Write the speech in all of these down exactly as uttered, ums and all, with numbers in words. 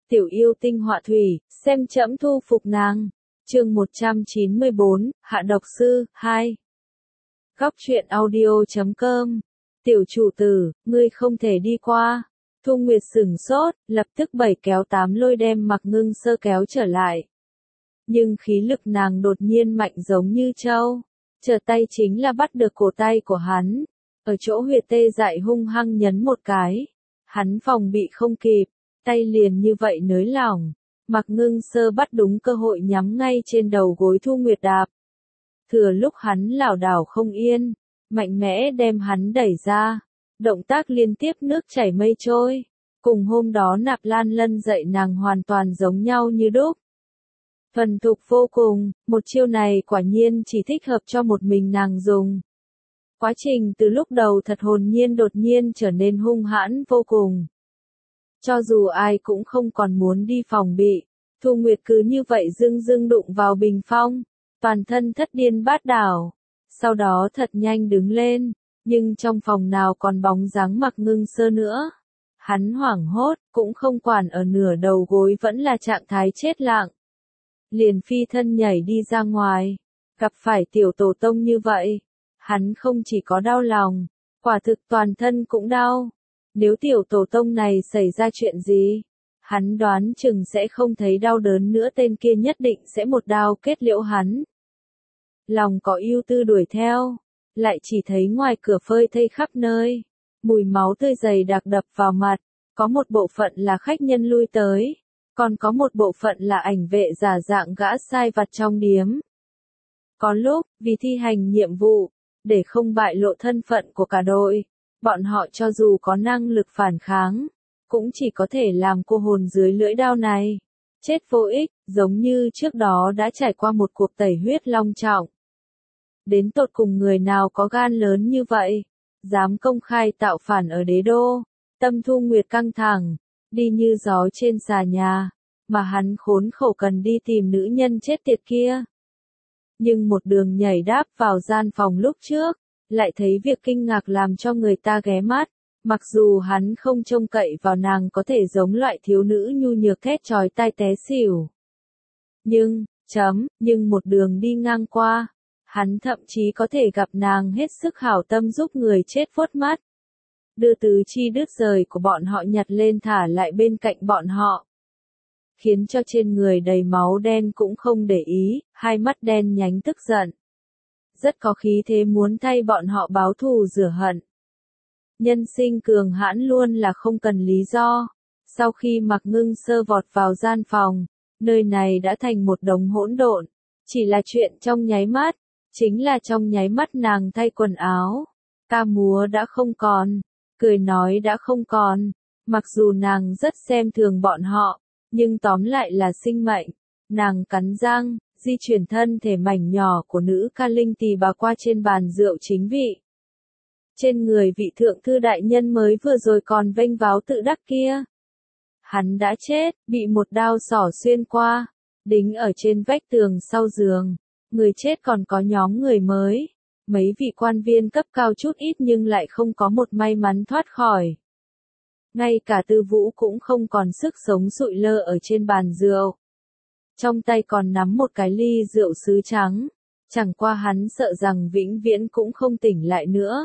tiểu yêu tinh họa thủy, xem trẫm thu phục nàng. Chương một trăm chín mươi bốn, Hạ độc sư, hai. Góc truyện audio chấm com. Tiểu chủ tử, ngươi không thể đi qua. Thu Nguyệt sửng sốt, lập tức bảy kéo tám lôi đem Mặc Ngưng Sơ kéo trở lại. Nhưng khí lực nàng đột nhiên mạnh giống như trâu. Trở tay chính là bắt được cổ tay của hắn. Ở chỗ huyệt tê dại hung hăng nhấn một cái. Hắn phòng bị không kịp, tay liền như vậy nới lỏng. Mặc Ngưng Sơ bắt đúng cơ hội nhắm ngay trên đầu gối Thu Nguyệt đạp. Thừa lúc hắn lảo đảo không yên, mạnh mẽ đem hắn đẩy ra. Động tác liên tiếp nước chảy mây trôi. Cùng hôm đó Nạp Lan Lân dạy nàng hoàn toàn giống nhau như đúc. Thuần thục vô cùng, một chiêu này quả nhiên chỉ thích hợp cho một mình nàng dùng. Quá trình từ lúc đầu thật hồn nhiên đột nhiên trở nên hung hãn vô cùng. Cho dù ai cũng không còn muốn đi phòng bị, Thu Nguyệt cứ như vậy dưng dưng đụng vào bình phong, toàn thân thất điên bát đảo. Sau đó thật nhanh đứng lên, nhưng trong phòng nào còn bóng dáng Mặc Ngưng Sơ nữa. Hắn hoảng hốt, cũng không quản ở nửa đầu gối vẫn là trạng thái chết lặng. Liền phi thân nhảy đi ra ngoài, gặp phải tiểu tổ tông như vậy. Hắn không chỉ có đau lòng, quả thực toàn thân cũng đau. Nếu tiểu tổ tông này xảy ra chuyện gì, hắn đoán chừng sẽ không thấy đau đớn nữa, tên kia nhất định sẽ một đao kết liễu hắn. Lòng có ưu tư đuổi theo, lại chỉ thấy ngoài cửa phơi thây khắp nơi, mùi máu tươi dày đặc đập vào mặt, có một bộ phận là khách nhân lui tới, còn có một bộ phận là ảnh vệ giả dạng gã sai vặt trong điếm. Có lúc, vì thi hành nhiệm vụ, để không bại lộ thân phận của cả đội, bọn họ cho dù có năng lực phản kháng, cũng chỉ có thể làm cô hồn dưới lưỡi đao này. Chết vô ích, giống như trước đó đã trải qua một cuộc tẩy huyết long trọng. Đến tột cùng người nào có gan lớn như vậy, dám công khai tạo phản ở đế đô. Tâm Thu Nguyệt căng thẳng, đi như gió trên xà nhà, mà hắn khốn khổ cần đi tìm nữ nhân chết tiệt kia. Nhưng một đường nhảy đáp vào gian phòng lúc trước, lại thấy việc kinh ngạc làm cho người ta ghé mắt. Mặc dù hắn không trông cậy vào nàng có thể giống loại thiếu nữ nhu nhược thét chói tai té xỉu. Nhưng, chấm, nhưng một đường đi ngang qua, hắn thậm chí có thể gặp nàng hết sức hảo tâm giúp người chết vuốt mắt. Đưa tứ chi đứt rời của bọn họ nhặt lên thả lại bên cạnh bọn họ. Khiến cho trên người đầy máu đen cũng không để ý, hai mắt đen nhánh tức giận. Rất có khí thế muốn thay bọn họ báo thù rửa hận. Nhân sinh cường hãn luôn là không cần lý do. Sau khi Mặc Ngưng Sơ vọt vào gian phòng, nơi này đã thành một đống hỗn độn. Chỉ là chuyện trong nháy mắt, chính là trong nháy mắt nàng thay quần áo. Ca múa đã không còn, cười nói đã không còn. Mặc dù nàng rất xem thường bọn họ, nhưng tóm lại là sinh mệnh. Nàng cắn răng, di chuyển thân thể mảnh nhỏ của nữ ca linh tỳ bà qua trên bàn rượu chính vị. Trên người vị thượng thư đại nhân mới vừa rồi còn vênh váo tự đắc kia. Hắn đã chết, bị một đao xỏ xuyên qua, đính ở trên vách tường sau giường. Người chết còn có nhóm người mới. Mấy vị quan viên cấp cao chút ít nhưng lại không có một may mắn thoát khỏi. Ngay cả Tư Vũ cũng không còn sức sống sụi lơ ở trên bàn rượu. Trong tay còn nắm một cái ly rượu sứ trắng. Chẳng qua hắn sợ rằng vĩnh viễn cũng không tỉnh lại nữa.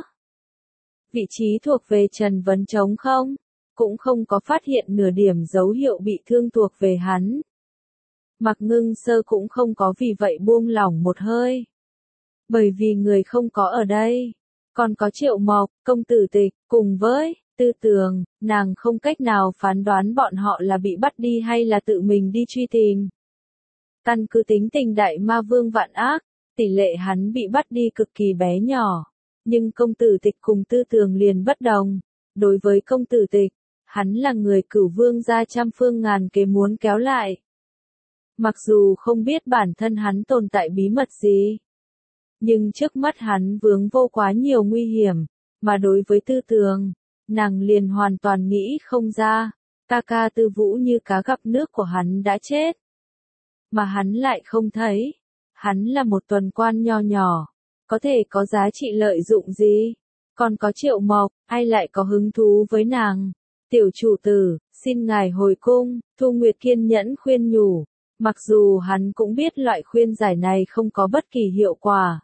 Vị trí thuộc về Trần Vấn trống không, cũng không có phát hiện nửa điểm dấu hiệu bị thương thuộc về hắn. Mặc Ngưng Sơ cũng không có vì vậy buông lỏng một hơi. Bởi vì người không có ở đây, còn có Triệu Mộc, Công Tử Tịch, cùng với Tư Tường, nàng không cách nào phán đoán bọn họ là bị bắt đi hay là tự mình đi truy tìm. Căn cứ tính tình đại ma vương vạn ác, tỷ lệ hắn bị bắt đi cực kỳ bé nhỏ. Nhưng Công Tử Tịch cùng Tư Tường liền bất đồng. Đối với Công Tử Tịch, hắn là người cửu vương gia trăm phương ngàn kế muốn kéo lại. Mặc dù không biết bản thân hắn tồn tại bí mật gì, nhưng trước mắt hắn vướng vô quá nhiều nguy hiểm, mà đối với Tư Tường, nàng liền hoàn toàn nghĩ không ra. Ca ca Tư Vũ như cá gặp nước của hắn đã chết, mà hắn lại không thấy. Hắn là một tuần quan nho nhỏ, có thể có giá trị lợi dụng gì? Còn có Triệu Mộc, ai lại có hứng thú với nàng? Tiểu chủ tử, Xin ngài hồi cung, Thu Nguyệt kiên nhẫn khuyên nhủ. Mặc dù hắn cũng biết loại khuyên giải này không có bất kỳ hiệu quả.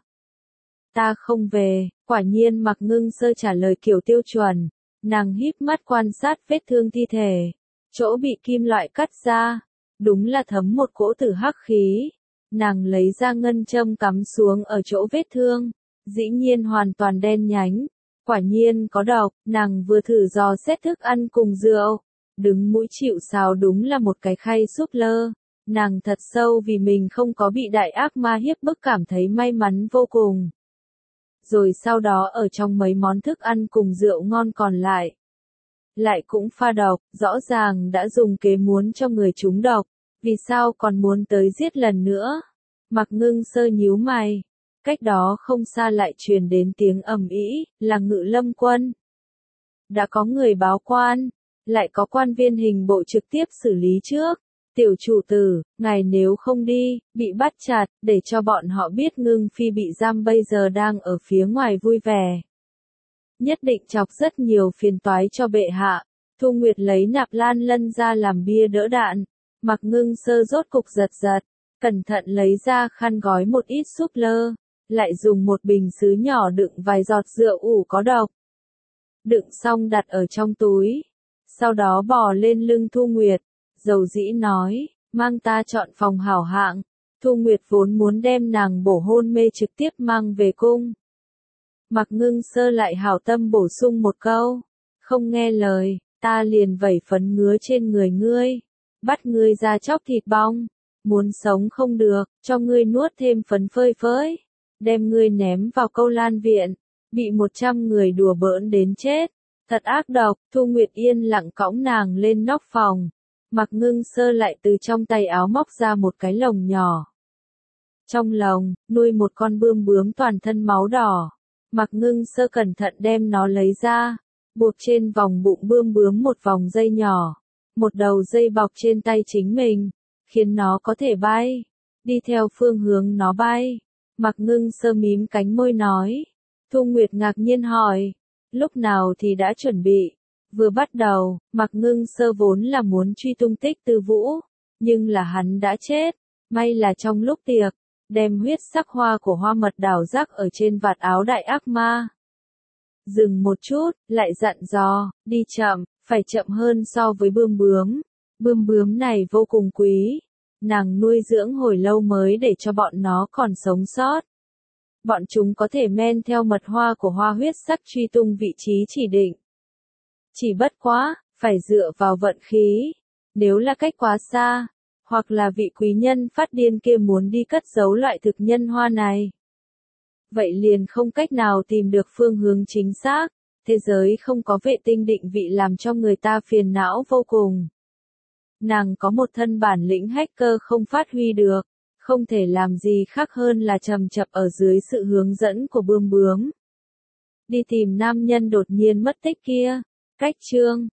Ta không về, quả nhiên Mạc Ngưng Sơ trả lời kiểu tiêu chuẩn. Nàng híp mắt quan sát vết thương thi thể. Chỗ bị kim loại cắt ra. Đúng là thấm một cỗ tử hắc khí. Nàng lấy ra ngân châm cắm xuống ở chỗ vết thương. Dĩ nhiên hoàn toàn đen nhánh. Quả nhiên có độc, nàng vừa thử dò xét thức ăn cùng rượu. Đứng mũi chịu sào đúng là một cái khay súp lơ. Nàng thật sâu vì mình không có bị đại ác ma hiếp bức cảm thấy may mắn vô cùng. Rồi sau đó ở trong mấy món thức ăn cùng rượu ngon còn lại. Lại cũng pha độc, rõ ràng đã dùng kế muốn cho người trúng độc. Vì sao còn muốn tới giết lần nữa? Mạc Ngưng Sơ nhíu mày. Cách đó không xa lại truyền đến tiếng ầm ĩ, là Ngự Lâm quân. Đã có người báo quan, lại có quan viên hình bộ trực tiếp xử lý trước. Tiểu chủ tử, ngài nếu không đi, bị bắt chặt, để cho bọn họ biết Ngưng Phi bị giam bây giờ đang ở phía ngoài vui vẻ. Nhất định chọc rất nhiều phiền toái cho bệ hạ. Thu Nguyệt lấy nạp lan lân ra làm bia đỡ đạn. Mạc Ngưng Sơ rốt cục giật giật, cẩn thận lấy ra khăn gói một ít súp lơ, lại dùng một bình sứ nhỏ đựng vài giọt rượu ủ có độc. Đựng xong đặt ở trong túi, sau đó bò lên lưng Thu Nguyệt, dầu dĩ nói, mang ta chọn phòng hảo hạng. Thu Nguyệt vốn muốn đem nàng bổ hôn mê trực tiếp mang về cung. Mạc Ngưng Sơ lại hảo tâm bổ sung một câu, không nghe lời, ta liền vẩy phấn ngứa trên người ngươi. Bắt ngươi ra chóc thịt bong, muốn sống không được, cho ngươi nuốt thêm phấn phơi phới, đem ngươi ném vào câu lan viện, bị một trăm người đùa bỡn đến chết, thật ác độc. Thu Nguyệt yên lặng cõng nàng lên nóc phòng, Mạc Ngưng Sơ lại từ trong tay áo móc ra một cái lồng nhỏ. Trong lồng, nuôi một con bươm bướm toàn thân máu đỏ, Mạc Ngưng Sơ cẩn thận đem nó lấy ra, buộc trên vòng bụng bươm bướm một vòng dây nhỏ. Một đầu dây bọc trên tay chính mình, khiến nó có thể bay, đi theo phương hướng nó bay. Mạc Ngưng Sơ mím cánh môi nói. Thu Nguyệt ngạc nhiên hỏi, lúc nào thì đã chuẩn bị? Vừa bắt đầu, Mạc Ngưng Sơ vốn là muốn truy tung tích Tư Vũ, nhưng là hắn đã chết, may là trong lúc tiệc, đem huyết sắc hoa của hoa mật đảo rắc ở trên vạt áo đại ác ma. Dừng một chút, lại dặn dò, đi chậm. Phải chậm hơn so với bươm bướm. Bươm bướm này vô cùng quý. Nàng nuôi dưỡng hồi lâu mới để cho bọn nó còn sống sót. Bọn chúng có thể men theo mật hoa của hoa huyết sắc truy tung vị trí chỉ định. Chỉ bất quá, phải dựa vào vận khí. Nếu là cách quá xa, hoặc là vị quý nhân phát điên kia muốn đi cất giấu loại thực nhân hoa này. Vậy liền không cách nào tìm được phương hướng chính xác. Thế giới không có vệ tinh định vị làm cho người ta phiền não vô cùng. Nàng có một thân bản lĩnh hacker không phát huy được, không thể làm gì khác hơn là chầm chập ở dưới sự hướng dẫn của bươm bướm. Đi tìm nam nhân đột nhiên mất tích kia. Cách chương